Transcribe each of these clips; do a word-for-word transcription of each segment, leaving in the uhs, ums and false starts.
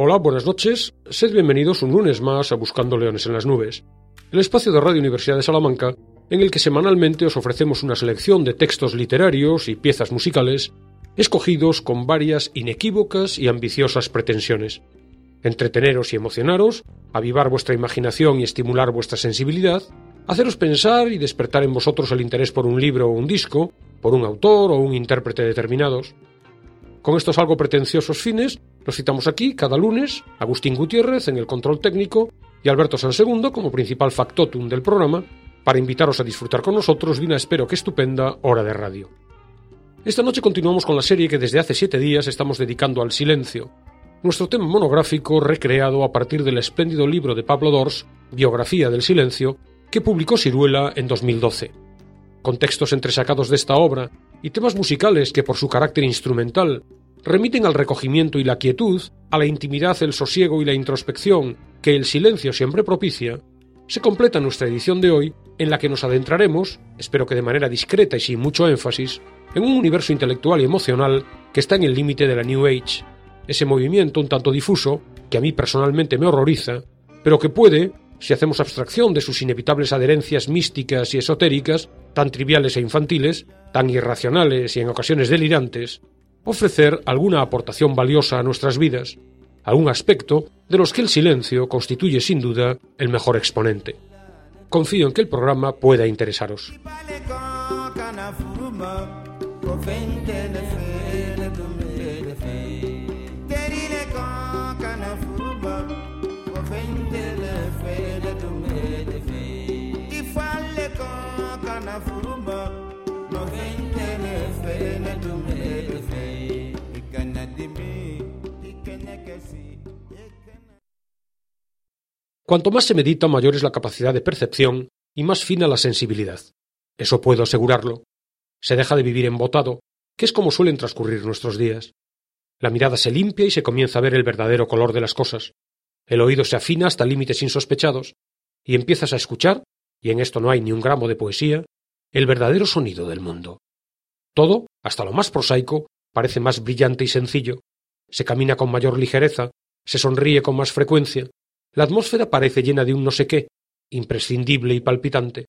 Hola, buenas noches. Sed bienvenidos un lunes más a Buscando Leones en las Nubes, el espacio de Radio Universidad de Salamanca en el que semanalmente os ofrecemos una selección de textos literarios y piezas musicales escogidos con varias inequívocas y ambiciosas pretensiones. Entreteneros y emocionaros, avivar vuestra imaginación y estimular vuestra sensibilidad, haceros pensar y despertar en vosotros el interés por un libro o un disco, por un autor o un intérprete determinados. Con estos algo pretenciosos fines, los citamos aquí cada lunes, Agustín Gutiérrez en el control técnico y Alberto Sansegundo como principal factotum del programa, para invitaros a disfrutar con nosotros de una espero que estupenda hora de radio. Esta noche continuamos con la serie que desde hace siete días estamos dedicando al silencio, nuestro tema monográfico recreado a partir del espléndido libro de Pablo Dors, Biografía del Silencio, que publicó Siruela en dos mil doce. Con textos entresacados de esta obra y temas musicales que por su carácter instrumental remiten al recogimiento y la quietud, a la intimidad, el sosiego y la introspección que el silencio siempre propicia, se completa nuestra edición de hoy en la que nos adentraremos, espero que de manera discreta y sin mucho énfasis, en un universo intelectual y emocional que está en el límite de la New Age, ese movimiento un tanto difuso que a mí personalmente me horroriza, pero que puede, si hacemos abstracción de sus inevitables adherencias místicas y esotéricas, tan triviales e infantiles, tan irracionales y en ocasiones delirantes, ofrecer alguna aportación valiosa a nuestras vidas, algún aspecto de los que el silencio constituye sin duda el mejor exponente. Confío en que el programa pueda interesaros. Cuanto más se medita, mayor es la capacidad de percepción y más fina la sensibilidad. Eso puedo asegurarlo. Se deja de vivir embotado, que es como suelen transcurrir nuestros días. La mirada se limpia y se comienza a ver el verdadero color de las cosas. El oído se afina hasta límites insospechados, y empiezas a escuchar, y en esto no hay ni un gramo de poesía, el verdadero sonido del mundo. Todo, hasta lo más prosaico, parece más brillante y sencillo. Se camina con mayor ligereza, se sonríe con más frecuencia. La atmósfera parece llena de un no sé qué, imprescindible y palpitante.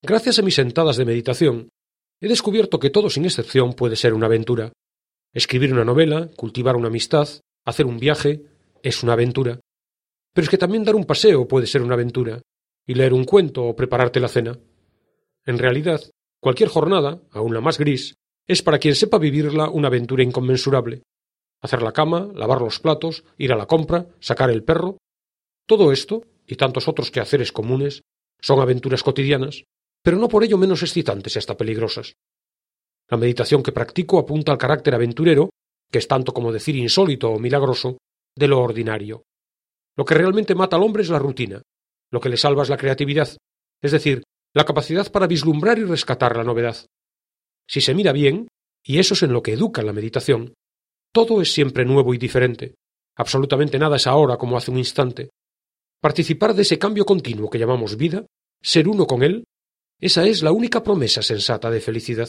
Gracias a mis sentadas de meditación, he descubierto que todo sin excepción puede ser una aventura. Escribir una novela, cultivar una amistad, hacer un viaje, es una aventura. Pero es que también dar un paseo puede ser una aventura, y leer un cuento o prepararte la cena. En realidad, cualquier jornada, aun la más gris, es para quien sepa vivirla una aventura inconmensurable. Hacer la cama, lavar los platos, ir a la compra, sacar el perro. Todo esto, y tantos otros quehaceres comunes, son aventuras cotidianas, pero no por ello menos excitantes y hasta peligrosas. La meditación que practico apunta al carácter aventurero, que es tanto como decir insólito o milagroso, de lo ordinario. Lo que realmente mata al hombre es la rutina, lo que le salva es la creatividad, es decir, la capacidad para vislumbrar y rescatar la novedad. Si se mira bien, y eso es en lo que educa la meditación, todo es siempre nuevo y diferente. Absolutamente nada es ahora como hace un instante. Participar de ese cambio continuo que llamamos vida, ser uno con él, esa es la única promesa sensata de felicidad.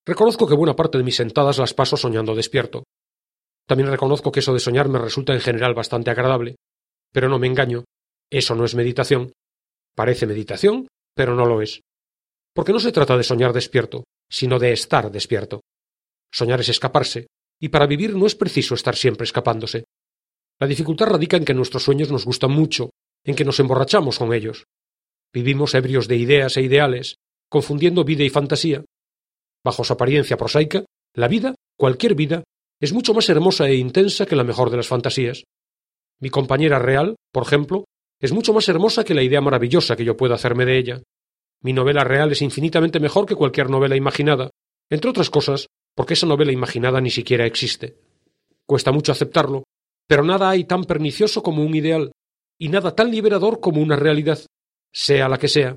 Reconozco que buena parte de mis sentadas las paso soñando despierto. También reconozco que eso de soñar me resulta en general bastante agradable, pero no me engaño, eso no es meditación. Parece meditación, pero no lo es. Porque no se trata de soñar despierto, sino de estar despierto. Soñar es escaparse, y para vivir no es preciso estar siempre escapándose. La dificultad radica en que nuestros sueños nos gustan mucho, en que nos emborrachamos con ellos. Vivimos ebrios de ideas e ideales, confundiendo vida y fantasía. Bajo su apariencia prosaica, la vida, cualquier vida, es mucho más hermosa e intensa que la mejor de las fantasías. Mi compañera real, por ejemplo, es mucho más hermosa que la idea maravillosa que yo pueda hacerme de ella. Mi novela real es infinitamente mejor que cualquier novela imaginada, entre otras cosas, porque esa novela imaginada ni siquiera existe. Cuesta mucho aceptarlo, pero nada hay tan pernicioso como un ideal, y nada tan liberador como una realidad, sea la que sea.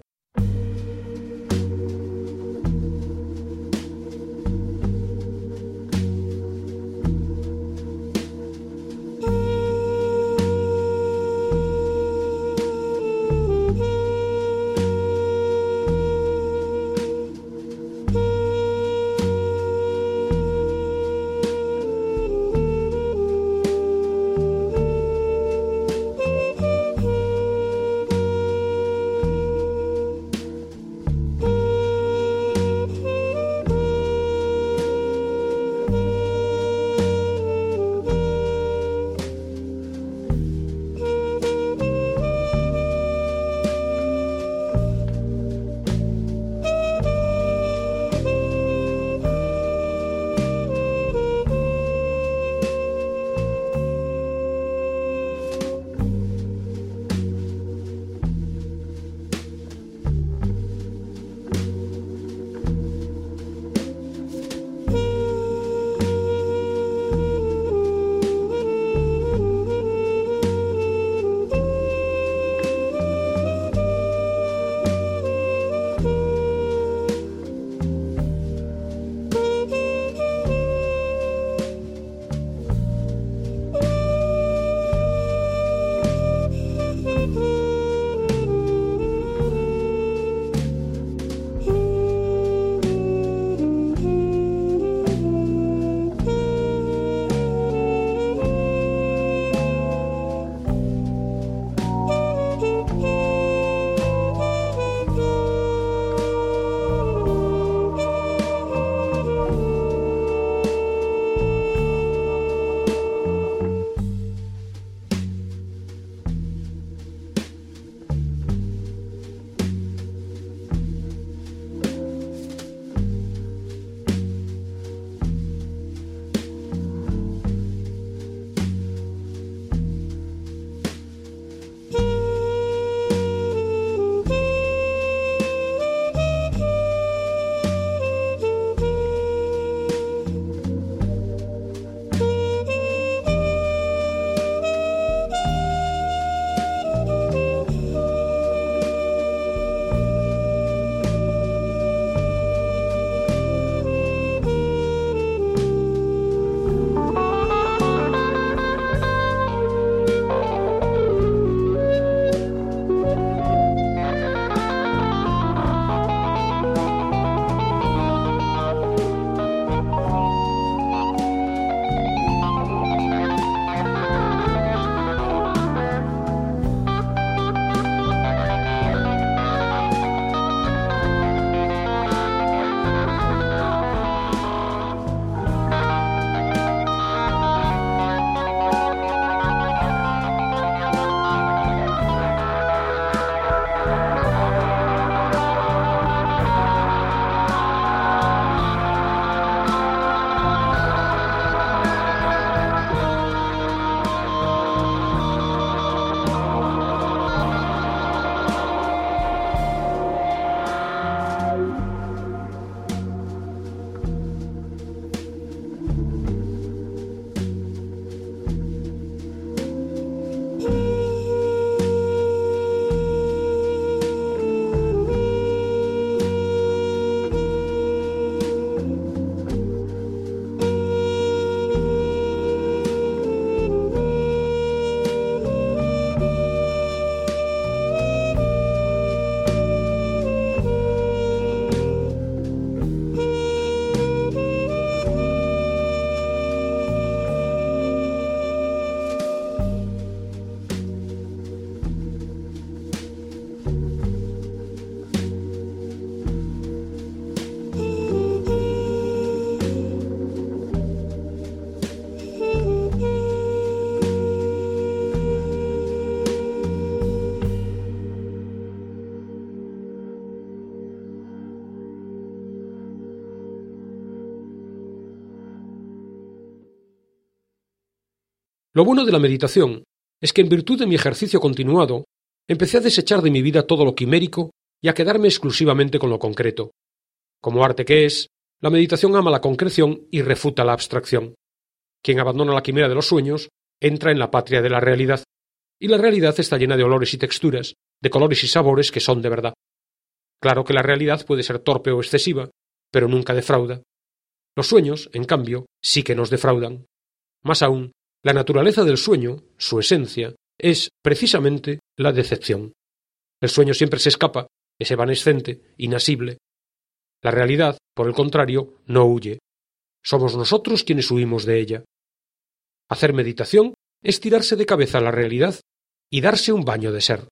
Lo bueno de la meditación es que en virtud de mi ejercicio continuado, empecé a desechar de mi vida todo lo quimérico y a quedarme exclusivamente con lo concreto. Como arte que es, la meditación ama la concreción y refuta la abstracción. Quien abandona la quimera de los sueños entra en la patria de la realidad, y la realidad está llena de olores y texturas, de colores y sabores que son de verdad. Claro que la realidad puede ser torpe o excesiva, pero nunca defrauda. Los sueños, en cambio, sí que nos defraudan. Más aún, la naturaleza del sueño, su esencia, es, precisamente, la decepción. El sueño siempre se escapa, es evanescente, inasible. La realidad, por el contrario, no huye. Somos nosotros quienes huimos de ella. Hacer meditación es tirarse de cabeza a la realidad y darse un baño de ser.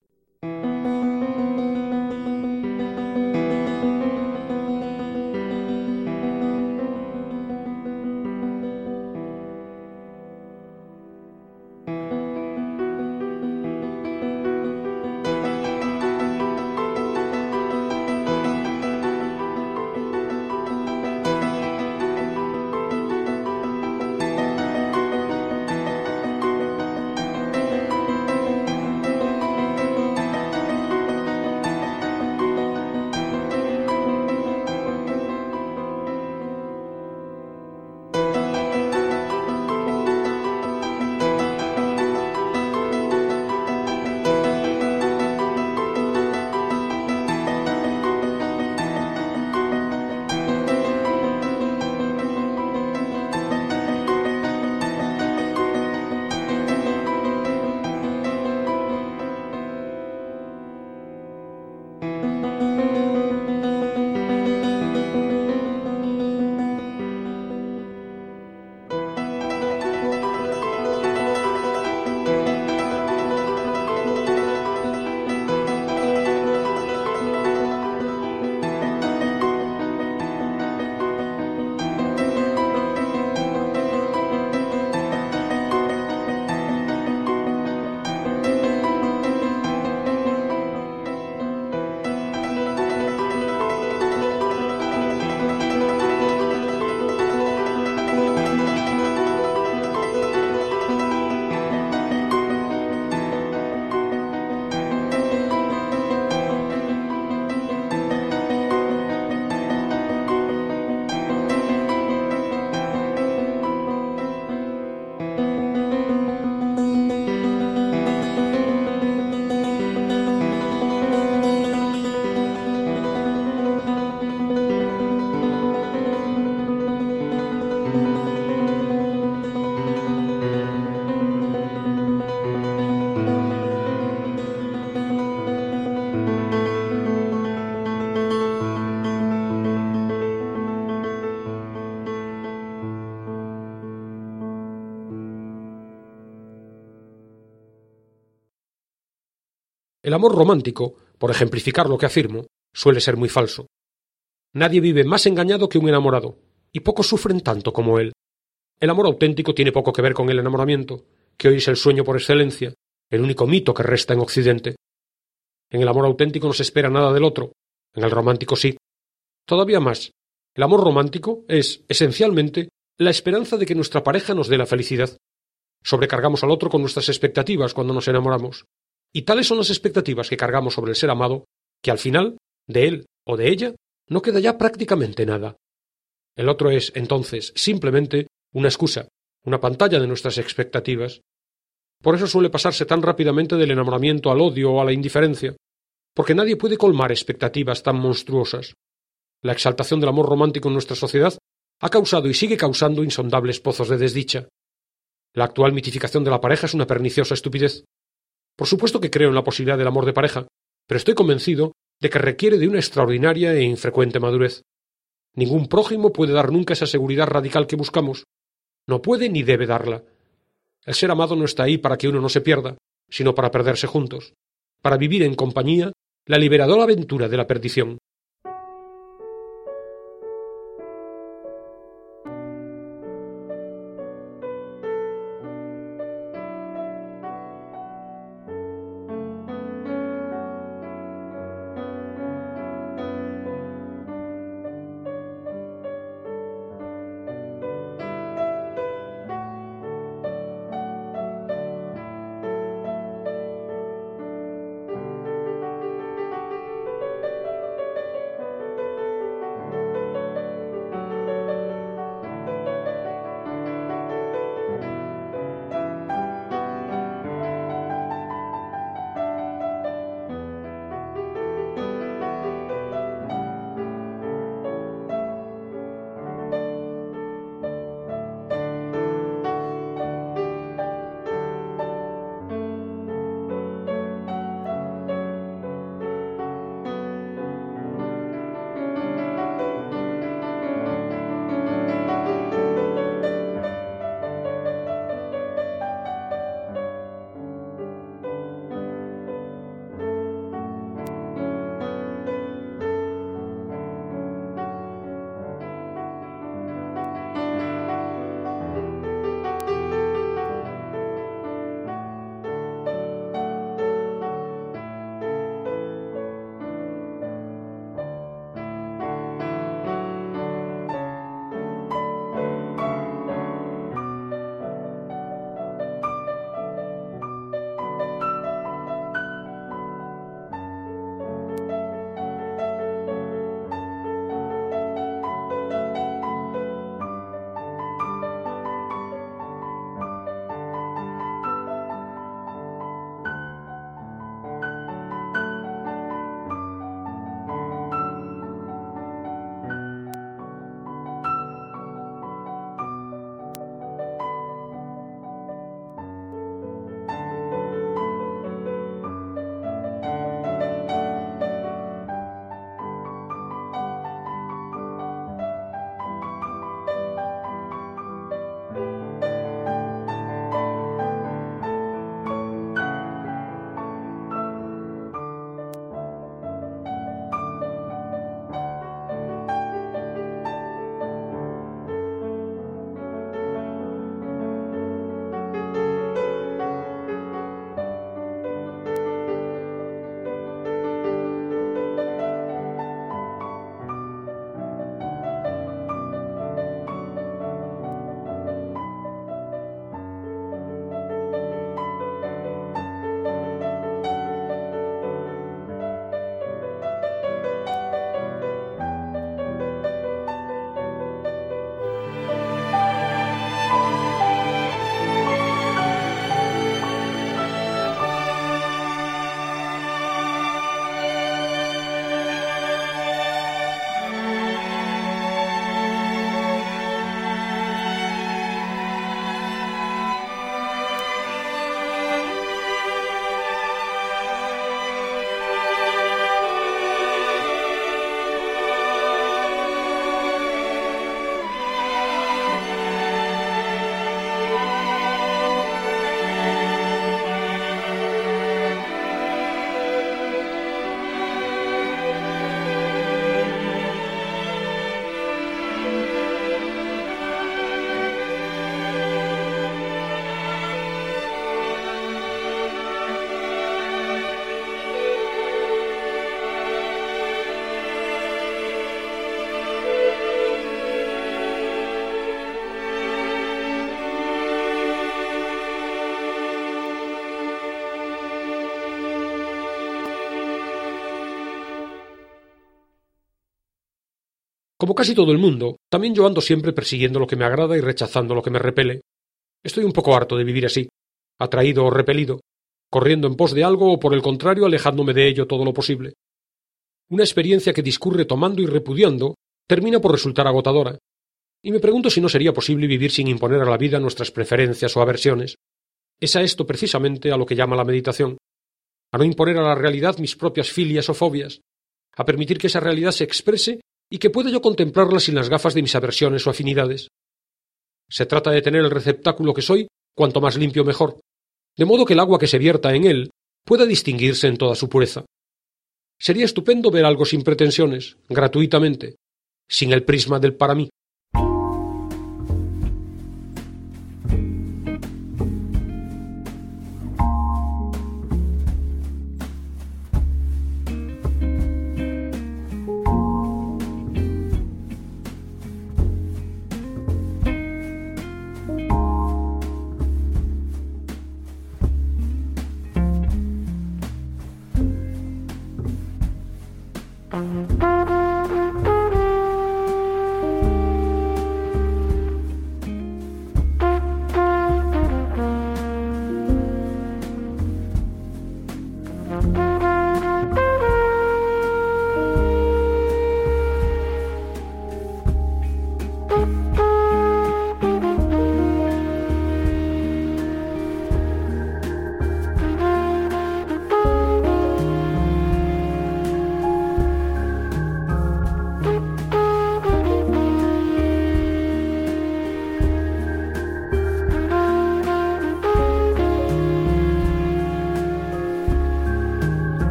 El amor romántico, por ejemplificar lo que afirmo, suele ser muy falso. Nadie vive más engañado que un enamorado, y pocos sufren tanto como él. El amor auténtico tiene poco que ver con el enamoramiento, que hoy es el sueño por excelencia, el único mito que resta en Occidente. En el amor auténtico no se espera nada del otro, en el romántico sí. Todavía más, el amor romántico es, esencialmente, la esperanza de que nuestra pareja nos dé la felicidad. Sobrecargamos al otro con nuestras expectativas cuando nos enamoramos. Y tales son las expectativas que cargamos sobre el ser amado, que al final, de él o de ella, no queda ya prácticamente nada. El otro es, entonces, simplemente una excusa, una pantalla de nuestras expectativas. Por eso suele pasarse tan rápidamente del enamoramiento al odio o a la indiferencia, porque nadie puede colmar expectativas tan monstruosas. La exaltación del amor romántico en nuestra sociedad ha causado y sigue causando insondables pozos de desdicha. La actual mitificación de la pareja es una perniciosa estupidez. Por supuesto que creo en la posibilidad del amor de pareja, pero estoy convencido de que requiere de una extraordinaria e infrecuente madurez. Ningún prójimo puede dar nunca esa seguridad radical que buscamos. No puede ni debe darla. El ser amado no está ahí para que uno no se pierda, sino para perderse juntos, para vivir en compañía la liberadora aventura de la perdición. Como casi todo el mundo, también yo ando siempre persiguiendo lo que me agrada y rechazando lo que me repele. Estoy un poco harto de vivir así, atraído o repelido, corriendo en pos de algo o por el contrario alejándome de ello todo lo posible. Una experiencia que discurre tomando y repudiando termina por resultar agotadora, y me pregunto si no sería posible vivir sin imponer a la vida nuestras preferencias o aversiones. Es a esto precisamente a lo que llama la meditación, a no imponer a la realidad mis propias filias o fobias, a permitir que esa realidad se exprese y que pueda yo contemplarla sin las gafas de mis aversiones o afinidades. Se trata de tener el receptáculo que soy cuanto más limpio mejor, de modo que el agua que se vierta en él pueda distinguirse en toda su pureza. Sería estupendo ver algo sin pretensiones, gratuitamente, sin el prisma del para mí.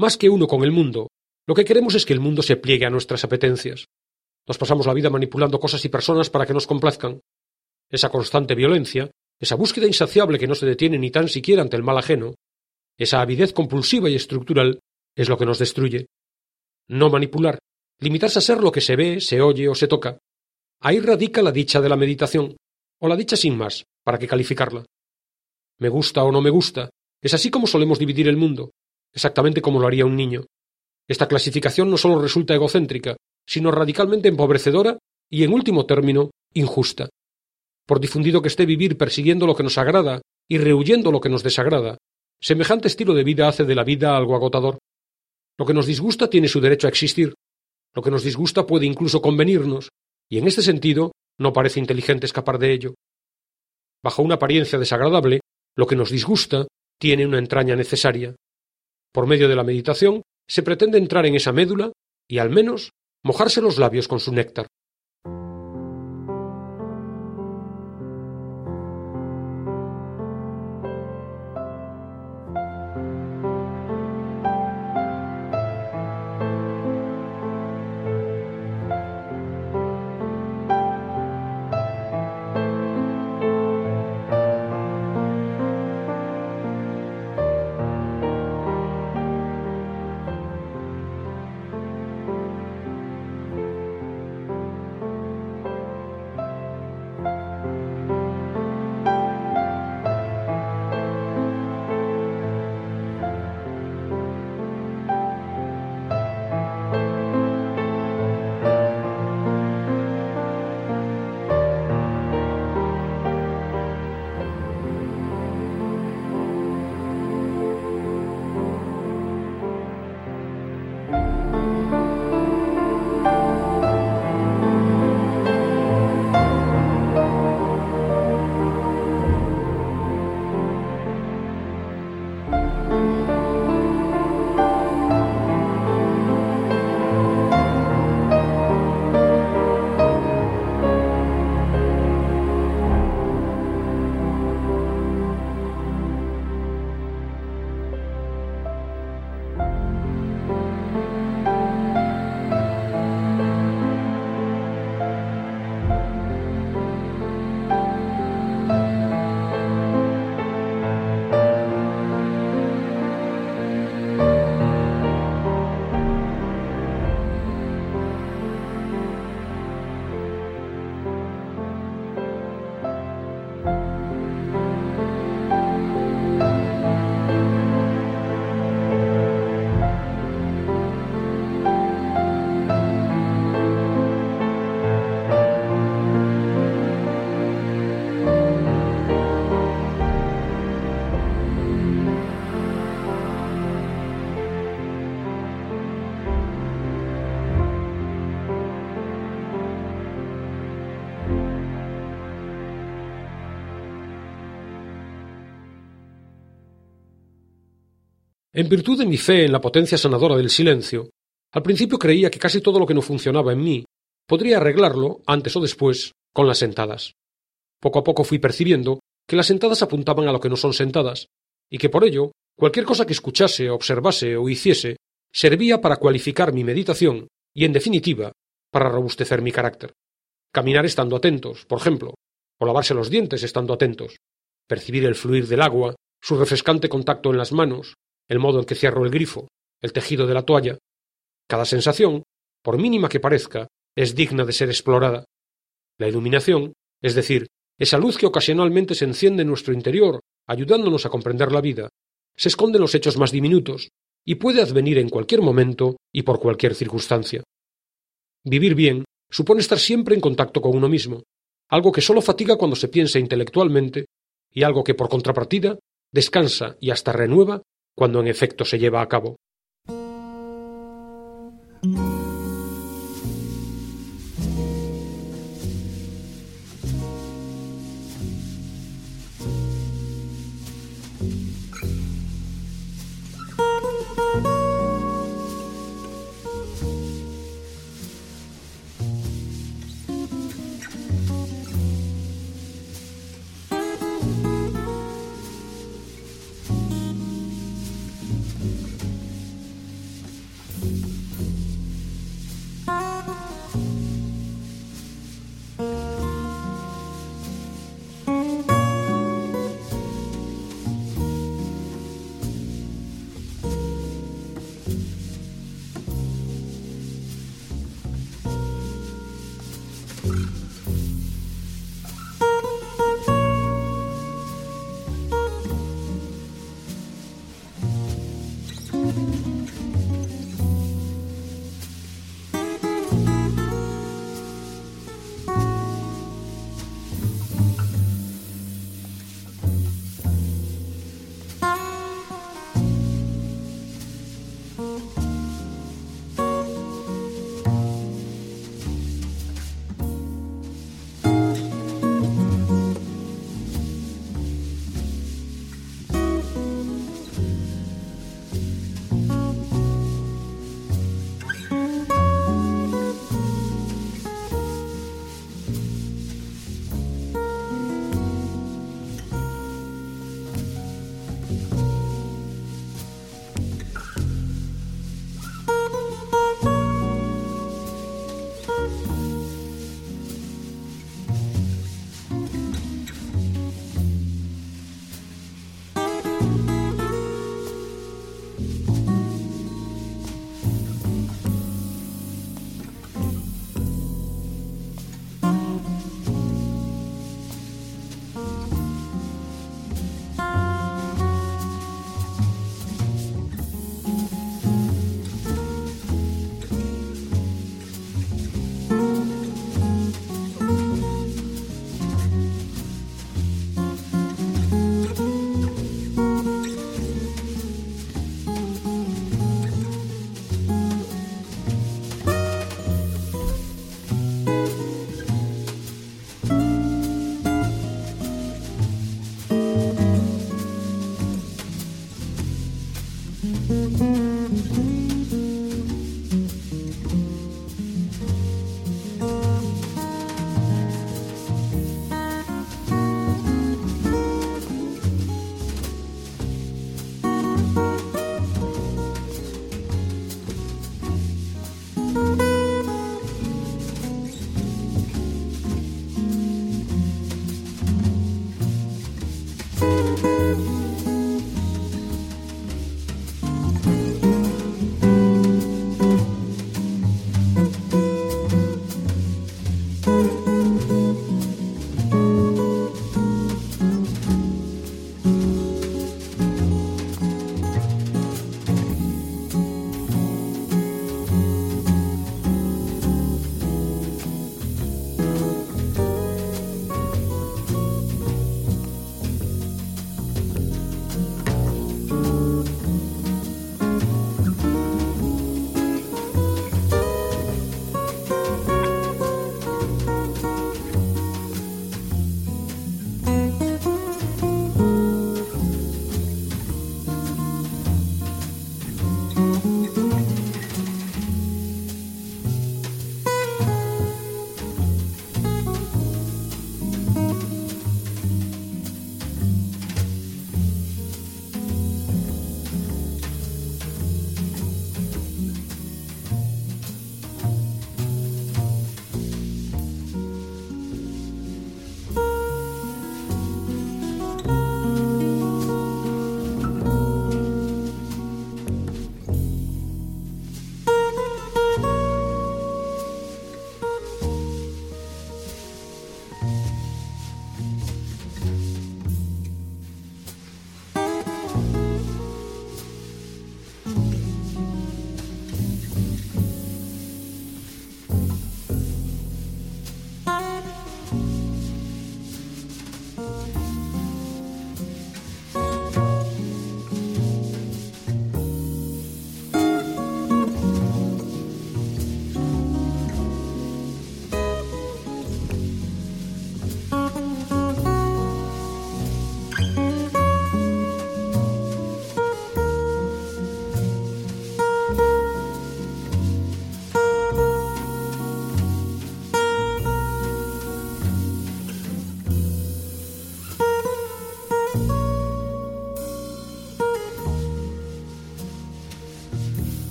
Más que uno con el mundo, lo que queremos es que el mundo se pliegue a nuestras apetencias. Nos pasamos la vida manipulando cosas y personas para que nos complazcan. Esa constante violencia, esa búsqueda insaciable que no se detiene ni tan siquiera ante el mal ajeno, esa avidez compulsiva y estructural es lo que nos destruye. No manipular, limitarse a ser lo que se ve, se oye o se toca. Ahí radica la dicha de la meditación, o la dicha sin más, ¿para qué calificarla? Me gusta o no me gusta, es así como solemos dividir el mundo, exactamente como lo haría un niño. Esta clasificación no solo resulta egocéntrica, sino radicalmente empobrecedora y, en último término, injusta. Por difundido que esté vivir persiguiendo lo que nos agrada y rehuyendo lo que nos desagrada, semejante estilo de vida hace de la vida algo agotador. Lo que nos disgusta tiene su derecho a existir, lo que nos disgusta puede incluso convenirnos, y en este sentido no parece inteligente escapar de ello. Bajo una apariencia desagradable, lo que nos disgusta tiene una entraña necesaria. Por medio de la meditación se pretende entrar en esa médula y, al menos, mojarse los labios con su néctar. En virtud de mi fe en la potencia sanadora del silencio, al principio creía que casi todo lo que no funcionaba en mí podría arreglarlo, antes o después, con las sentadas. Poco a poco fui percibiendo que las sentadas apuntaban a lo que no son sentadas, y que por ello cualquier cosa que escuchase, observase o hiciese servía para cualificar mi meditación y, en definitiva, para robustecer mi carácter. Caminar estando atentos, por ejemplo, o lavarse los dientes estando atentos, percibir el fluir del agua, su refrescante contacto en las manos, el modo en que cierro el grifo, el tejido de la toalla. Cada sensación, por mínima que parezca, es digna de ser explorada. La iluminación, es decir, esa luz que ocasionalmente se enciende en nuestro interior, ayudándonos a comprender la vida, se esconde en los hechos más diminutos y puede advenir en cualquier momento y por cualquier circunstancia. Vivir bien supone estar siempre en contacto con uno mismo, algo que solo fatiga cuando se piensa intelectualmente y algo que, por contrapartida, descansa y hasta renueva cuando en efecto se lleva a cabo.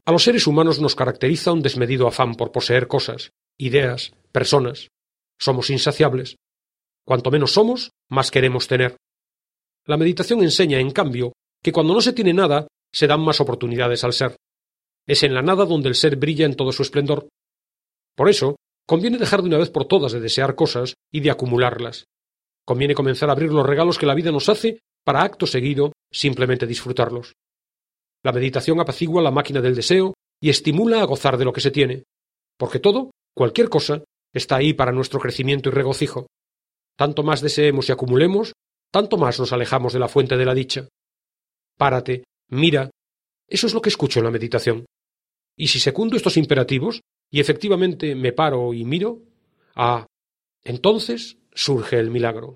A los seres humanos nos caracteriza un desmedido afán por poseer cosas, ideas, personas. Somos insaciables. Cuanto menos somos, más queremos tener. La meditación enseña, en cambio, que cuando no se tiene nada, se dan más oportunidades al ser. Es en la nada donde el ser brilla en todo su esplendor. Por eso, conviene dejar de una vez por todas de desear cosas y de acumularlas. Conviene comenzar a abrir los regalos que la vida nos hace para, acto seguido, simplemente disfrutarlos. La meditación apacigua la máquina del deseo y estimula a gozar de lo que se tiene, porque todo, cualquier cosa, está ahí para nuestro crecimiento y regocijo. Tanto más deseemos y acumulemos, tanto más nos alejamos de la fuente de la dicha. Párate, mira. Eso es lo que escucho en la meditación. Y si secundo estos imperativos, y efectivamente me paro y miro, ah, entonces surge el milagro.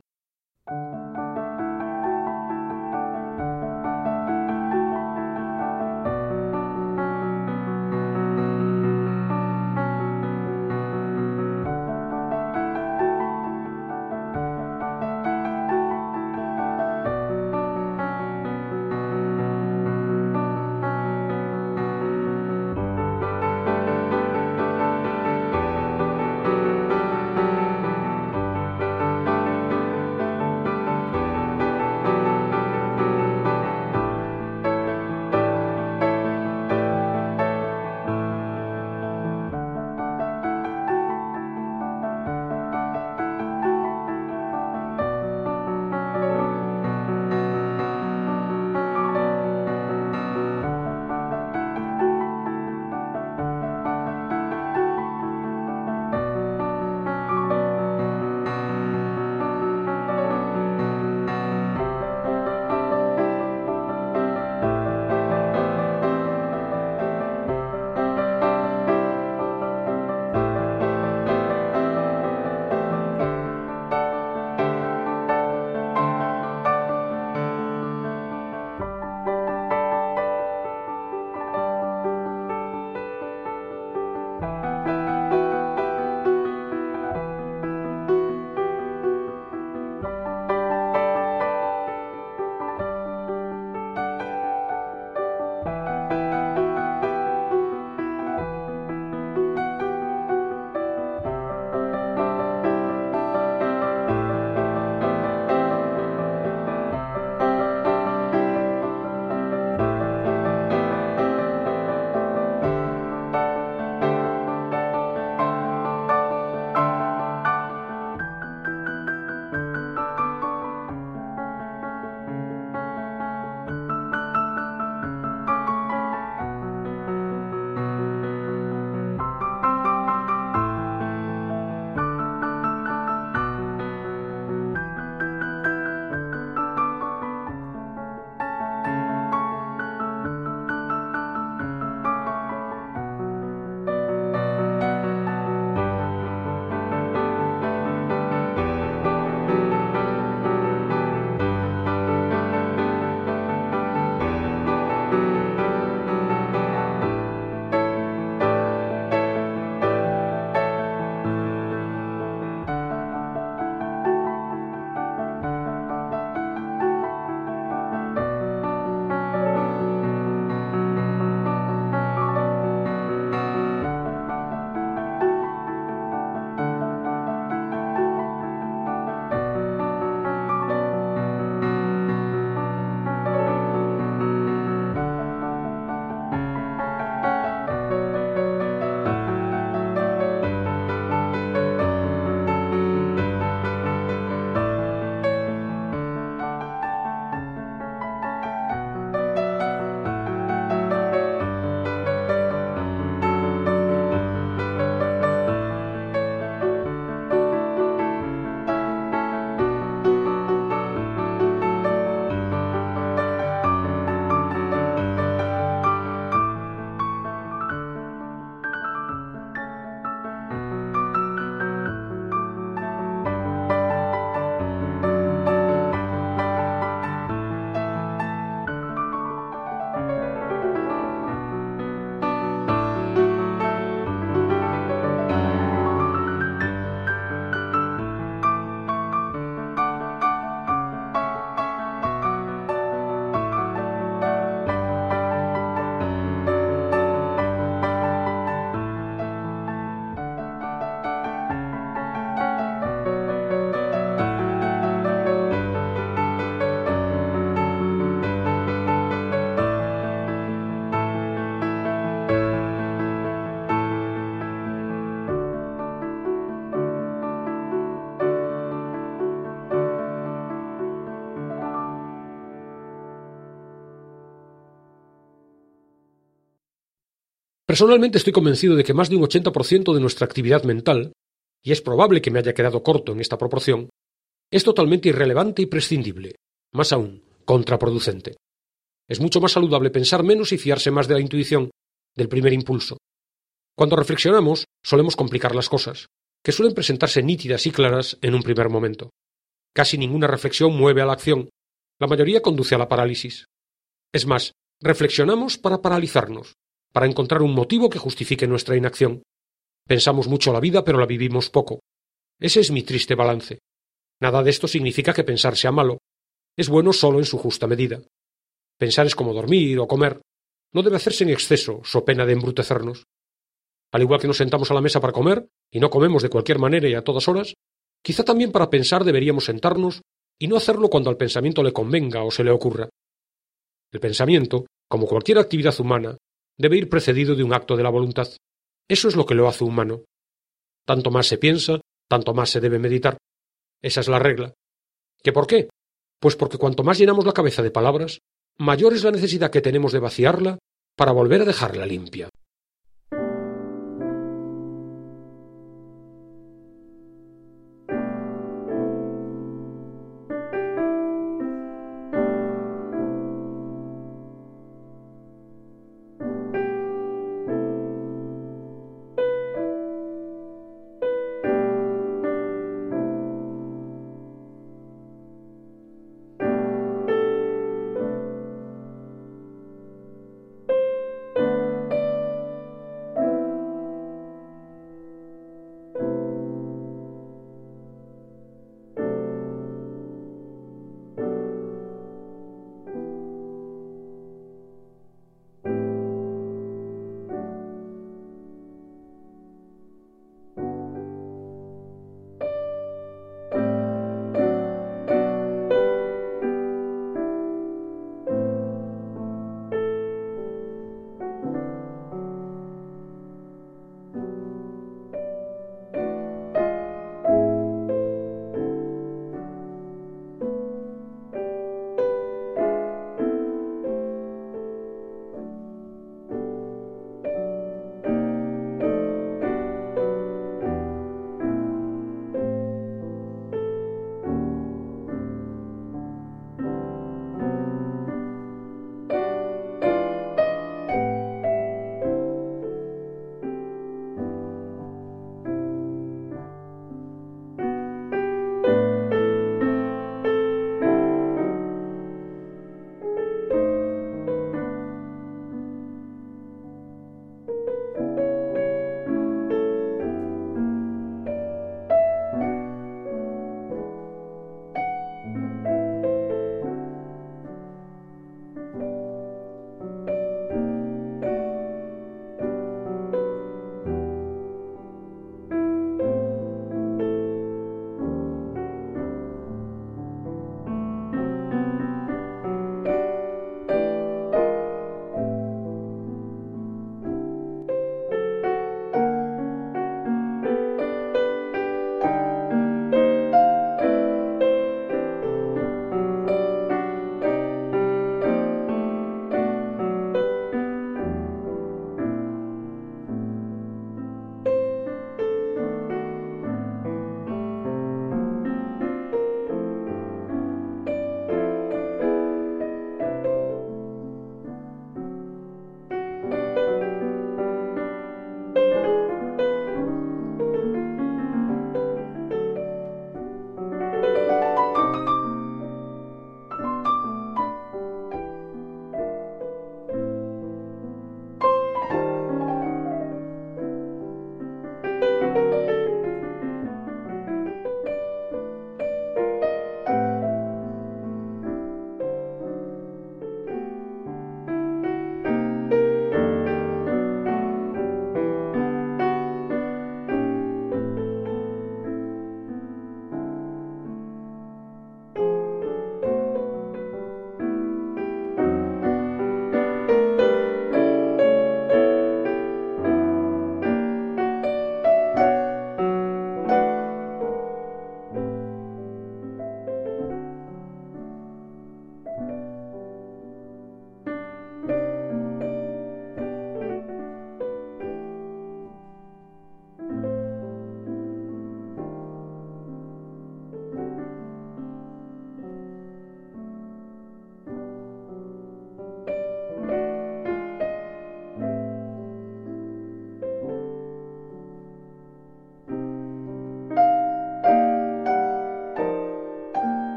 Personalmente estoy convencido de que más de un ochenta por ciento de nuestra actividad mental, y es probable que me haya quedado corto en esta proporción, es totalmente irrelevante y prescindible, más aún, contraproducente. Es mucho más saludable pensar menos y fiarse más de la intuición, del primer impulso. Cuando reflexionamos, solemos complicar las cosas, que suelen presentarse nítidas y claras en un primer momento. Casi ninguna reflexión mueve a la acción, la mayoría conduce a la parálisis. Es más, reflexionamos para paralizarnos, para encontrar un motivo que justifique nuestra inacción. Pensamos mucho la vida, pero la vivimos poco. Ese es mi triste balance. Nada de esto significa que pensar sea malo. Es bueno solo en su justa medida. Pensar es como dormir o comer. No debe hacerse en exceso, so pena de embrutecernos. Al igual que nos sentamos a la mesa para comer, y no comemos de cualquier manera y a todas horas, quizá también para pensar deberíamos sentarnos y no hacerlo cuando al pensamiento le convenga o se le ocurra. El pensamiento, como cualquier actividad humana, debe ir precedido de un acto de la voluntad. Eso es lo que lo hace humano. Tanto más se piensa, tanto más se debe meditar. Esa es la regla. ¿Qué por qué? Pues porque cuanto más llenamos la cabeza de palabras, mayor es la necesidad que tenemos de vaciarla para volver a dejarla limpia.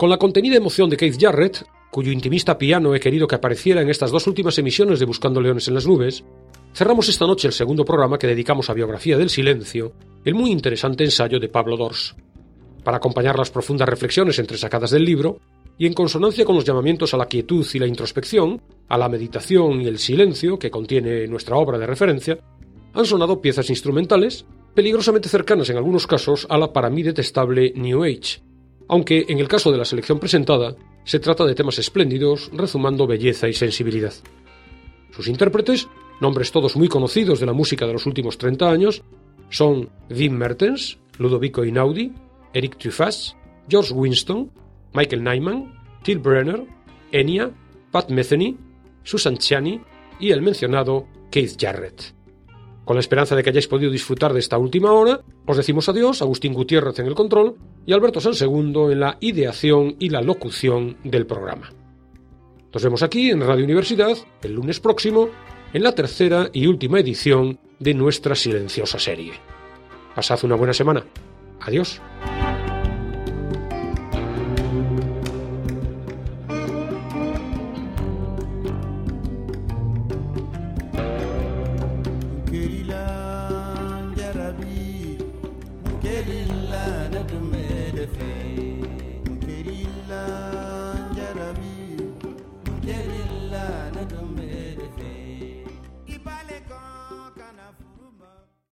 Con la contenida emoción de Keith Jarrett, cuyo intimista piano he querido que apareciera en estas dos últimas emisiones de Buscando Leones en las Nubes, cerramos esta noche el segundo programa que dedicamos a Biografía del Silencio, el muy interesante ensayo de Pablo Dors. Para acompañar las profundas reflexiones entresacadas del libro, y en consonancia con los llamamientos a la quietud y la introspección, a la meditación y el silencio que contiene nuestra obra de referencia, han sonado piezas instrumentales, peligrosamente cercanas en algunos casos a la para mí detestable New Age, aunque en el caso de la selección presentada se trata de temas espléndidos, rezumando belleza y sensibilidad. Sus intérpretes, nombres todos muy conocidos de la música de los últimos treinta años, son Wim Mertens, Ludovico Einaudi, Eric Truffaz, George Winston, Michael Nyman, Till Brenner, Enya, Pat Metheny, Susan Ciani y el mencionado Keith Jarrett. Con la esperanza de que hayáis podido disfrutar de esta última hora, os decimos adiós, Agustín Gutiérrez en el control y Alberto Sansegundo en la ideación y la locución del programa. Nos vemos aquí en Radio Universidad el lunes próximo en la tercera y última edición de nuestra silenciosa serie. Pasad una buena semana. Adiós. Jarabi, Kelila, Natumede.